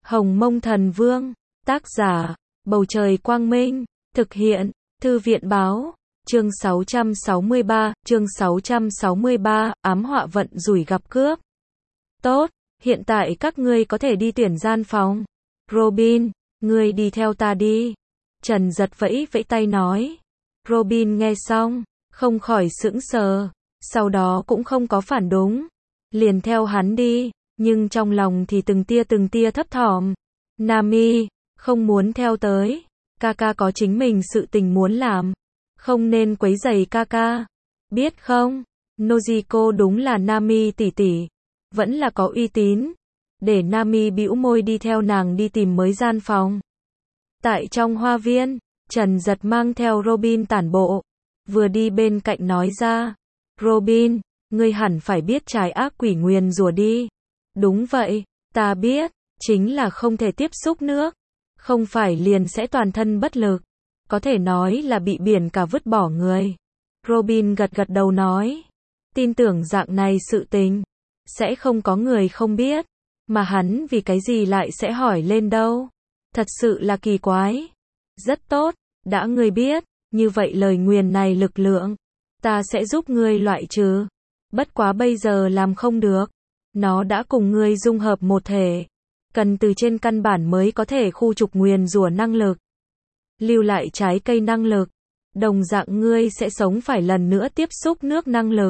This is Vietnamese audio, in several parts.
Hồng Mông Thần Vương, tác giả, Bầu Trời Quang Minh, thực hiện, Thư viện Báo, chương 663, ám họa vận rủi gặp cướp. Tốt, hiện tại các ngươi có thể đi tuyển gian phòng. Robin, ngươi đi theo ta đi. Trần Giật vẫy vẫy tay nói. Robin nghe xong, không khỏi sững sờ, sau đó cũng không có phản đúng. Liền theo hắn đi, nhưng trong lòng thì từng tia thấp thỏm. Nami, không muốn theo tới. Kaka có chính mình sự tình muốn làm. Không nên quấy rầy Kaka. Biết không, Nojiko đúng là Nami tỷ tỷ. Vẫn là có uy tín. Để Nami bĩu môi đi theo nàng đi tìm mới gian phòng. Tại trong hoa viên, Trần Giật mang theo Robin tản bộ. Vừa đi bên cạnh nói ra. Robin, ngươi hẳn phải biết trái ác quỷ nguyền rủa đi. Đúng vậy, ta biết, chính là không thể tiếp xúc nước. Không phải liền sẽ toàn thân bất lực. Có thể nói là bị biển cả vứt bỏ người. Robin gật gật đầu nói. Tin tưởng dạng này sự tình. Sẽ không có người không biết. Mà hắn vì cái gì lại sẽ hỏi lên đâu. Thật sự là kỳ quái. Rất tốt, đã ngươi biết. Như vậy lời nguyền này lực lượng. Ta sẽ giúp ngươi loại trừ. Bất quá bây giờ làm không được. Nó đã cùng ngươi dung hợp một thể. Cần từ trên căn bản mới có thể khu trục nguyền rủa năng lực. Lưu lại trái cây năng lực. Đồng dạng ngươi sẽ sống phải lần nữa tiếp xúc nước năng lực.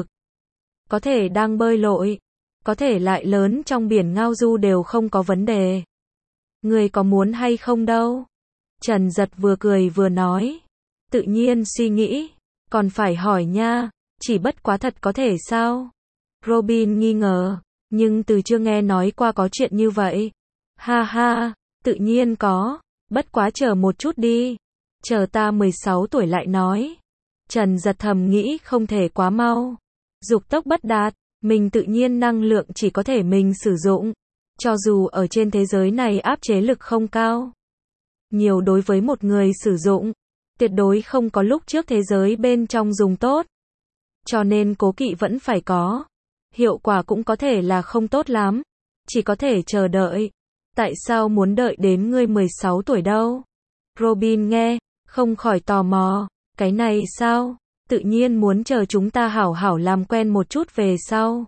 Có thể đang bơi lội. Có thể lại lớn trong biển ngao du đều không có vấn đề. Ngươi có muốn hay không đâu? Trần Giật vừa cười vừa nói. Tự nhiên suy nghĩ. Còn phải hỏi nha. Chỉ bất quá thật có thể sao? Robin nghi ngờ. Nhưng từ chưa nghe nói qua có chuyện như vậy. Ha ha, tự nhiên có. Bất quá chờ một chút đi. Chờ ta 16 tuổi lại nói. Trần Giật thầm nghĩ không thể quá mau. Dục tốc bất đạt. Mình tự nhiên năng lượng chỉ có thể mình sử dụng. Cho dù ở trên thế giới này áp chế lực không cao. Nhiều đối với một người sử dụng. Tuyệt đối không có lúc trước thế giới bên trong dùng tốt. Cho nên cố kỵ vẫn phải có. Hiệu quả cũng có thể là không tốt lắm. Chỉ có thể chờ đợi. Tại sao muốn đợi đến ngươi 16 tuổi đâu? Robin nghe, không khỏi tò mò. Cái này sao? Tự nhiên muốn chờ chúng ta hảo hảo làm quen một chút về sau.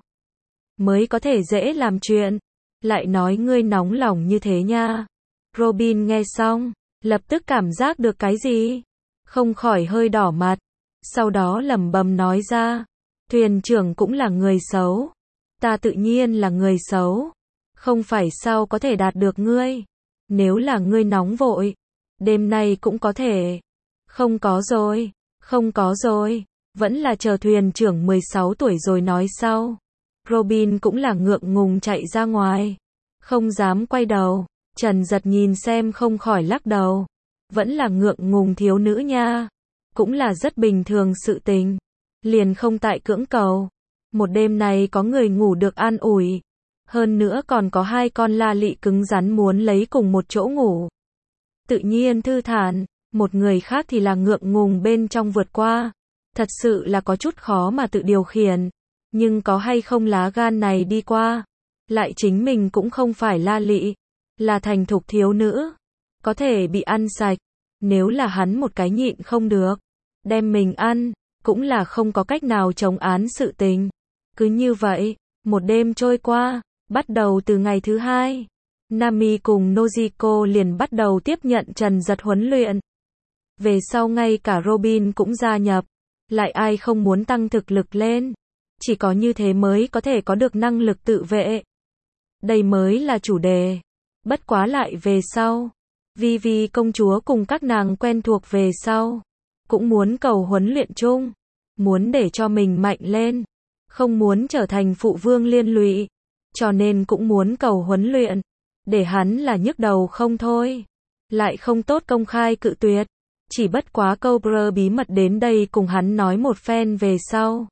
Mới có thể dễ làm chuyện. Lại nói ngươi nóng lòng như thế nha. Robin nghe xong, lập tức cảm giác được cái gì? Không khỏi hơi đỏ mặt. Sau đó lẩm bẩm nói ra. Thuyền trưởng cũng là người xấu. Ta tự nhiên là người xấu. Không phải sao có thể đạt được ngươi. Nếu là ngươi nóng vội. Đêm nay cũng có thể. Không có rồi. Không có rồi. Vẫn là chờ thuyền trưởng 16 tuổi rồi nói sau. Robin cũng là ngượng ngùng chạy ra ngoài. Không dám quay đầu. Trần Giật nhìn xem không khỏi lắc đầu. Vẫn là ngượng ngùng thiếu nữ nha. Cũng là rất bình thường sự tình. Liền không tại cưỡng cầu. Một đêm này có người ngủ được an ủi. Hơn nữa còn có hai con la lị cứng rắn muốn lấy cùng một chỗ ngủ. Tự nhiên thư thản. Một người khác thì là ngượng ngùng bên trong vượt qua. Thật sự là có chút khó mà tự điều khiển. Nhưng có hay không lá gan này đi qua. Lại chính mình cũng không phải la lị. Là thành thục thiếu nữ. Có thể bị ăn sạch. Nếu là hắn một cái nhịn không được. Đem mình ăn. Cũng là không có cách nào chống án sự tình. Cứ như vậy. Một đêm trôi qua. Bắt đầu từ ngày thứ hai. Nami cùng Nojiko liền bắt đầu tiếp nhận Trần Giật huấn luyện. Về sau ngay cả Robin cũng gia nhập. Lại ai không muốn tăng thực lực lên. Chỉ có như thế mới có thể có được năng lực tự vệ. Đây mới là chủ đề. Bất quá lại về sau. Vivi công chúa cùng các nàng quen thuộc về sau. Cũng muốn cầu huấn luyện chung. Muốn để cho mình mạnh lên. Không muốn trở thành phụ vương liên lụy. Cho nên cũng muốn cầu huấn luyện. Để hắn là nhức đầu không thôi. Lại không tốt công khai cự tuyệt. Chỉ bất quá Cobra bí mật đến đây cùng hắn nói một phen về sau.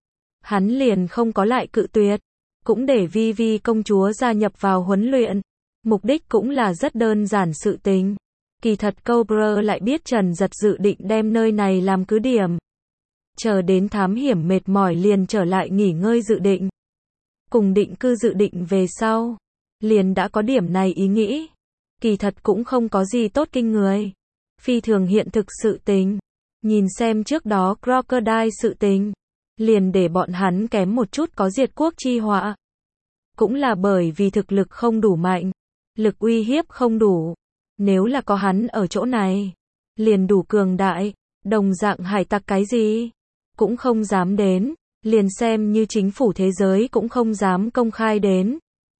Hắn liền không có lại cự tuyệt. Cũng để Vivi công chúa gia nhập vào huấn luyện. Mục đích cũng là rất đơn giản sự tình. Kỳ thật Cobra lại biết Trần Giật dự định đem nơi này làm cứ điểm. Chờ đến thám hiểm mệt mỏi liền trở lại nghỉ ngơi dự định. Cùng định cư dự định về sau. Liền đã có điểm này ý nghĩ. Kỳ thật cũng không có gì tốt kinh người. Phi thường hiện thực sự tình. Nhìn xem trước đó Crocodile sự tình. Liền để bọn hắn kém một chút có diệt quốc chi họa. Cũng là bởi vì thực lực không đủ mạnh. Lực uy hiếp không đủ. Nếu là có hắn ở chỗ này. Liền đủ cường đại. Đồng dạng hải tặc cái gì. Cũng không dám đến. Liền xem như chính phủ thế giới cũng không dám công khai đến.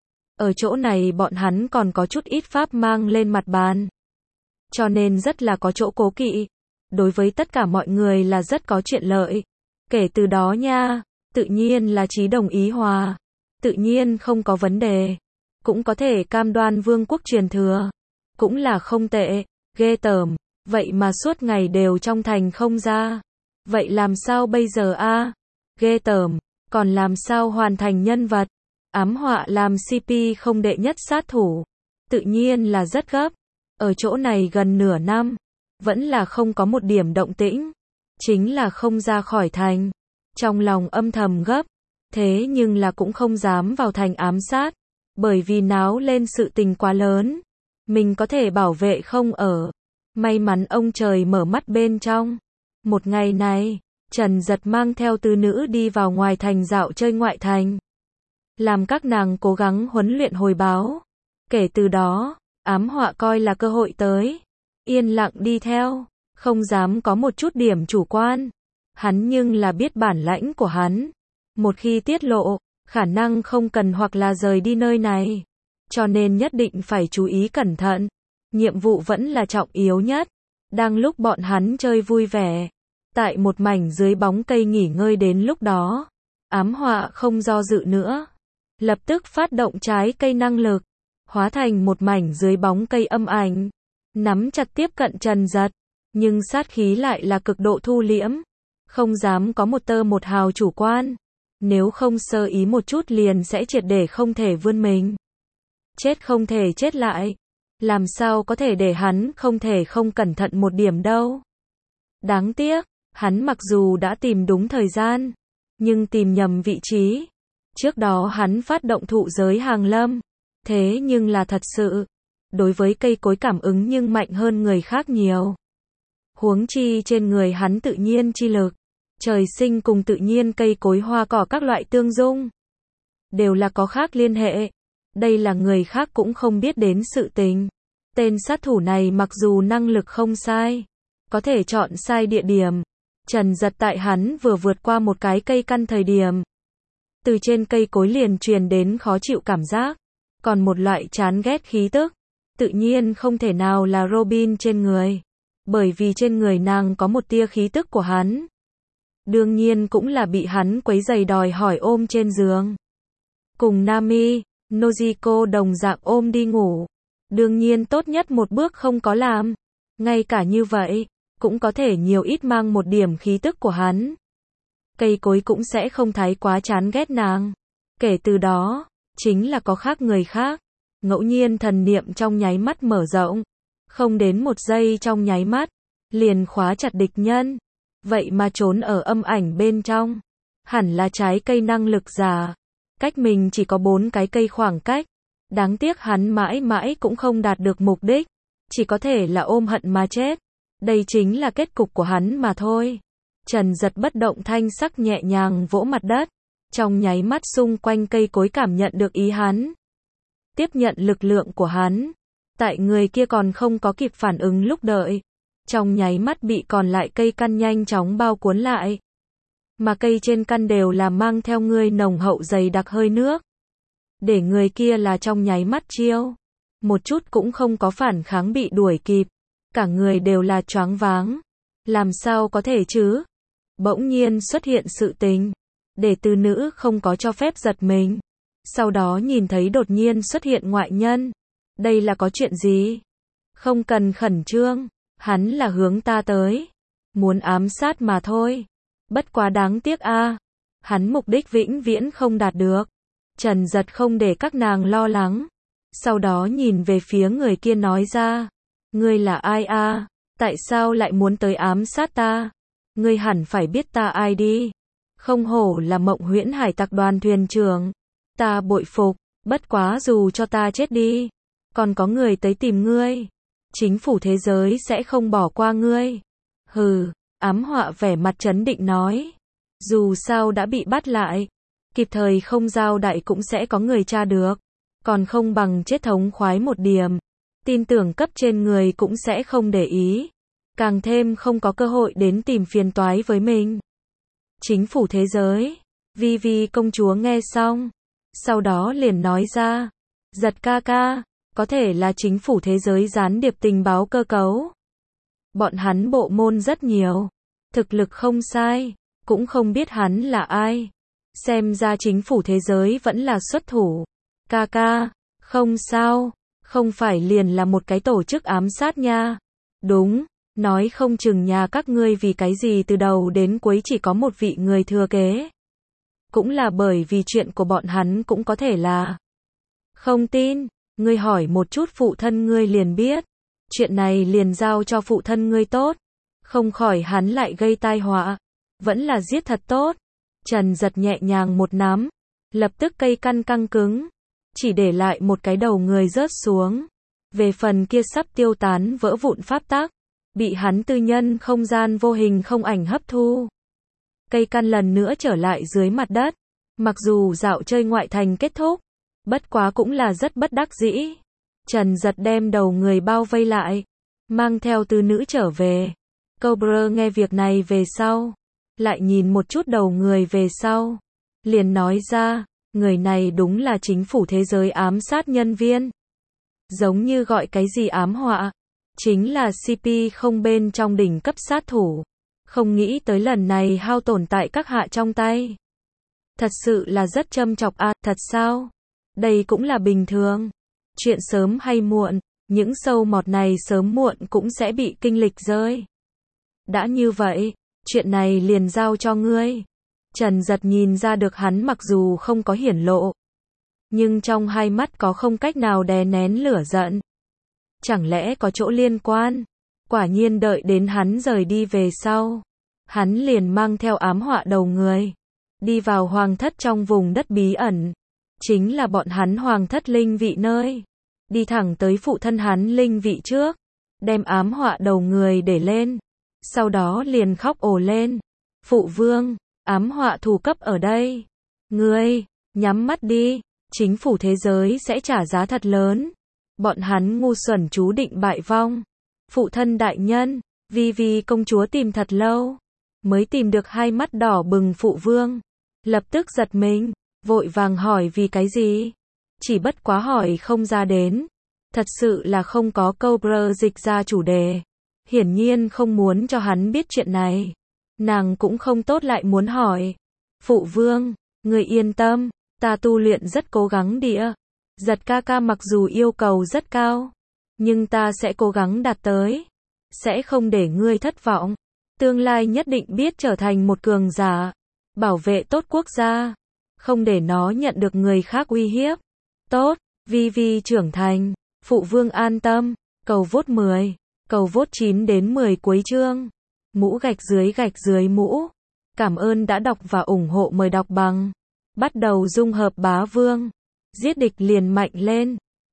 Ở chỗ này bọn hắn còn có chút ít pháp mang lên mặt bàn. Cho nên rất là có chỗ cố kỵ. Đối với tất cả mọi người là rất có chuyện lợi. Kể từ đó nha, tự nhiên là chí đồng ý hòa. Tự nhiên không có vấn đề. Cũng có thể cam đoan vương quốc truyền thừa. Cũng là không tệ, ghê tởm. Vậy mà suốt ngày đều trong thành không ra. Vậy làm sao bây giờ a? Ghê tởm, còn làm sao hoàn thành nhân vật? Ám họa làm CP không đệ nhất sát thủ. Tự nhiên là rất gấp. Ở chỗ này gần nửa năm. Vẫn là không có một điểm động tĩnh. Chính là không ra khỏi thành. Trong lòng âm thầm gấp. Thế nhưng là cũng không dám vào thành ám sát. Bởi vì náo lên sự tình quá lớn. Mình có thể bảo vệ không ở. May mắn ông trời mở mắt bên trong. Một ngày này, Trần Giật mang theo tứ nữ đi vào ngoài thành dạo chơi ngoại thành. Làm các nàng cố gắng huấn luyện hồi báo. Kể từ đó, ám họa coi là cơ hội tới. Yên lặng đi theo, không dám có một chút điểm chủ quan. Hắn nhưng là biết bản lãnh của hắn. Một khi tiết lộ, khả năng không cần hoặc là rời đi nơi này. Cho nên nhất định phải chú ý cẩn thận. Nhiệm vụ vẫn là trọng yếu nhất. Đang lúc bọn hắn chơi vui vẻ. Tại một mảnh dưới bóng cây nghỉ ngơi đến lúc đó. Ám họa không do dự nữa. Lập tức phát động trái cây năng lực. Hóa thành một mảnh dưới bóng cây âm ảnh. Nắm chặt tiếp cận Trần Giật. Nhưng sát khí lại là cực độ thu liễm. Không dám có một tơ một hào chủ quan. Nếu không sơ ý một chút liền sẽ triệt để không thể vươn mình. Chết không thể chết lại. Làm sao có thể để hắn không thể không cẩn thận một điểm đâu. Đáng tiếc, hắn mặc dù đã tìm đúng thời gian, nhưng tìm nhầm vị trí. Trước đó hắn phát động thụ giới hàng lâm. Thế nhưng là thật sự, đối với cây cối cảm ứng nhưng mạnh hơn người khác nhiều. Huống chi trên người hắn tự nhiên chi lực. Trời sinh cùng tự nhiên cây cối hoa cỏ các loại tương dung. Đều là có khác liên hệ. Đây là người khác cũng không biết đến sự tình. Tên sát thủ này mặc dù năng lực không sai, có thể chọn sai địa điểm. Trần Giật tại hắn vừa vượt qua một cái cây căn thời điểm. Từ trên cây cối liền truyền đến khó chịu cảm giác. Còn một loại chán ghét khí tức. Tự nhiên không thể nào là Robin trên người. Bởi vì trên người nàng có một tia khí tức của hắn. Đương nhiên cũng là bị hắn quấy rầy đòi hỏi ôm trên giường. Cùng Nami, Nojiko đồng dạng ôm đi ngủ. Đương nhiên tốt nhất một bước không có làm. Ngay cả như vậy, cũng có thể nhiều ít mang một điểm khí tức của hắn. Cây cối cũng sẽ không thái quá chán ghét nàng. Kể từ đó, chính là có khác người khác. Ngẫu nhiên thần niệm trong nháy mắt mở rộng. Không đến một giây trong nháy mắt, liền khóa chặt địch nhân. Vậy mà trốn ở âm ảnh bên trong. Hẳn là trái cây năng lực giả. Cách mình chỉ có 4 cái cây khoảng cách. Đáng tiếc hắn mãi mãi cũng không đạt được mục đích. Chỉ có thể là ôm hận mà chết. Đây chính là kết cục của hắn mà thôi. Trần Giật bất động thanh sắc nhẹ nhàng vỗ mặt đất. Trong nháy mắt xung quanh cây cối cảm nhận được ý hắn. Tiếp nhận lực lượng của hắn. Tại người kia còn không có kịp phản ứng lúc đợi. Trong nháy mắt bị còn lại cây căn nhanh chóng bao cuốn lại. Mà cây trên căn đều là mang theo người nồng hậu dày đặc hơi nước. Để người kia là trong nháy mắt chiêu. Một chút cũng không có phản kháng bị đuổi kịp. Cả người đều là choáng váng. Làm sao có thể chứ? Bỗng nhiên xuất hiện sự tình. Để từ nữ không có cho phép giật mình. Sau đó nhìn thấy đột nhiên xuất hiện ngoại nhân. Đây là có chuyện gì? Không cần khẩn trương. Hắn là hướng ta tới. Muốn ám sát mà thôi. Bất quá đáng tiếc a. Hắn mục đích vĩnh viễn không đạt được. Trần Giật không để các nàng lo lắng. Sau đó nhìn về phía người kia nói ra. Ngươi là ai a? Tại sao lại muốn tới ám sát ta? Ngươi hẳn phải biết ta ai đi. Không hổ là Mộng Huyễn Hải Tặc đoàn thuyền trưởng. Ta bội phục. Bất quá dù cho ta chết đi. còn có người tới tìm ngươi. Chính phủ thế giới sẽ không bỏ qua ngươi. Hừ, ám họa vẻ mặt trấn định nói. Dù sao đã bị bắt lại, kịp thời không giao đại cũng sẽ có người tra được. Còn không bằng chết thống khoái một điểm. Tin tưởng cấp trên người cũng sẽ không để ý. Càng thêm không có cơ hội đến tìm phiền toái với mình. Chính phủ thế giới. Vivi công chúa nghe xong. Sau đó liền nói ra. Giật ca ca, có thể là chính phủ thế giới gián điệp tình báo cơ cấu. Bọn hắn bộ môn rất nhiều. Thực lực không sai. Cũng không biết hắn là ai. Xem ra chính phủ thế giới vẫn là xuất thủ. Ca ca, không sao. Không phải liền là một cái tổ chức ám sát nha. Đúng, nói không chừng nhà các ngươi vì cái gì từ đầu đến cuối chỉ có một vị người thừa kế. Cũng là bởi vì chuyện của bọn hắn cũng có thể là. Không tin, ngươi hỏi một chút phụ thân ngươi liền biết. Chuyện này liền giao cho phụ thân ngươi tốt. Không khỏi hắn lại gây tai họa. Vẫn là giết thật tốt. Trần Giật nhẹ nhàng một nắm. Lập tức cây căn căng cứng. Chỉ để lại một cái đầu người rớt xuống. Về phần kia sắp tiêu tán vỡ vụn pháp tắc. Bị hắn tư nhân không gian vô hình không ảnh hấp thu. Cây căn lần nữa trở lại dưới mặt đất. Mặc dù dạo chơi ngoại thành kết thúc. Bất quá cũng là rất bất đắc dĩ. Trần Giật đem đầu người bao vây lại. Mang theo tứ nữ trở về. Cobra nghe việc này về sau. Lại nhìn một chút đầu người về sau. Liền nói ra. Người này đúng là chính phủ thế giới ám sát nhân viên. Giống như gọi cái gì ám họa. Chính là CP không bên trong đỉnh cấp sát thủ. Không nghĩ tới lần này hao tổn tại các hạ trong tay. Thật sự là rất châm chọc à, thật sao? Đây cũng là bình thường. Chuyện sớm hay muộn, những sâu mọt này sớm muộn cũng sẽ bị kinh lịch rơi. Đã như vậy, chuyện này liền giao cho ngươi. Trần Giật nhìn ra được hắn mặc dù không có hiển lộ. Nhưng trong hai mắt có không cách nào đè nén lửa giận. Chẳng lẽ có chỗ liên quan? Quả nhiên đợi đến hắn rời đi về sau. Hắn liền mang theo ám họa đầu người. Đi vào hoàng thất trong vùng đất bí ẩn. Chính là bọn hắn hoàng thất linh vị nơi. Đi thẳng tới phụ thân hắn linh vị trước. Đem ám họa đầu người để lên. Sau đó liền khóc ồ lên. Phụ vương, ám họa thủ cấp ở đây. Ngươi, nhắm mắt đi. Chính phủ thế giới sẽ trả giá thật lớn. Bọn hắn ngu xuẩn chú định bại vong. Phụ thân đại nhân, Vivi công chúa tìm thật lâu. Mới tìm được hai mắt đỏ bừng phụ vương. Lập tức giật mình. Vội vàng hỏi vì cái gì? Chỉ bất quá hỏi không ra đến. Thật sự là không có Cobra dịch ra chủ đề. Hiển nhiên không muốn cho hắn biết chuyện này. Nàng cũng không tốt lại muốn hỏi. Phụ vương, người yên tâm, ta tu luyện rất cố gắng đĩa. Giật ca ca mặc dù yêu cầu rất cao. Nhưng ta sẽ cố gắng đạt tới. Sẽ không để ngươi thất vọng. Tương lai nhất định biết trở thành một cường giả. Bảo vệ tốt quốc gia. Không để nó nhận được người khác uy hiếp. Tốt, Vivi trưởng thành. Phụ vương an tâm. Cầu vote 10. Cầu vote 9 đến 10 cuối chương. Mũ gạch dưới mũ. Cảm ơn đã đọc và ủng hộ, mời đọc bằng. Bắt đầu dung hợp bá vương. Giết địch liền mạnh lên.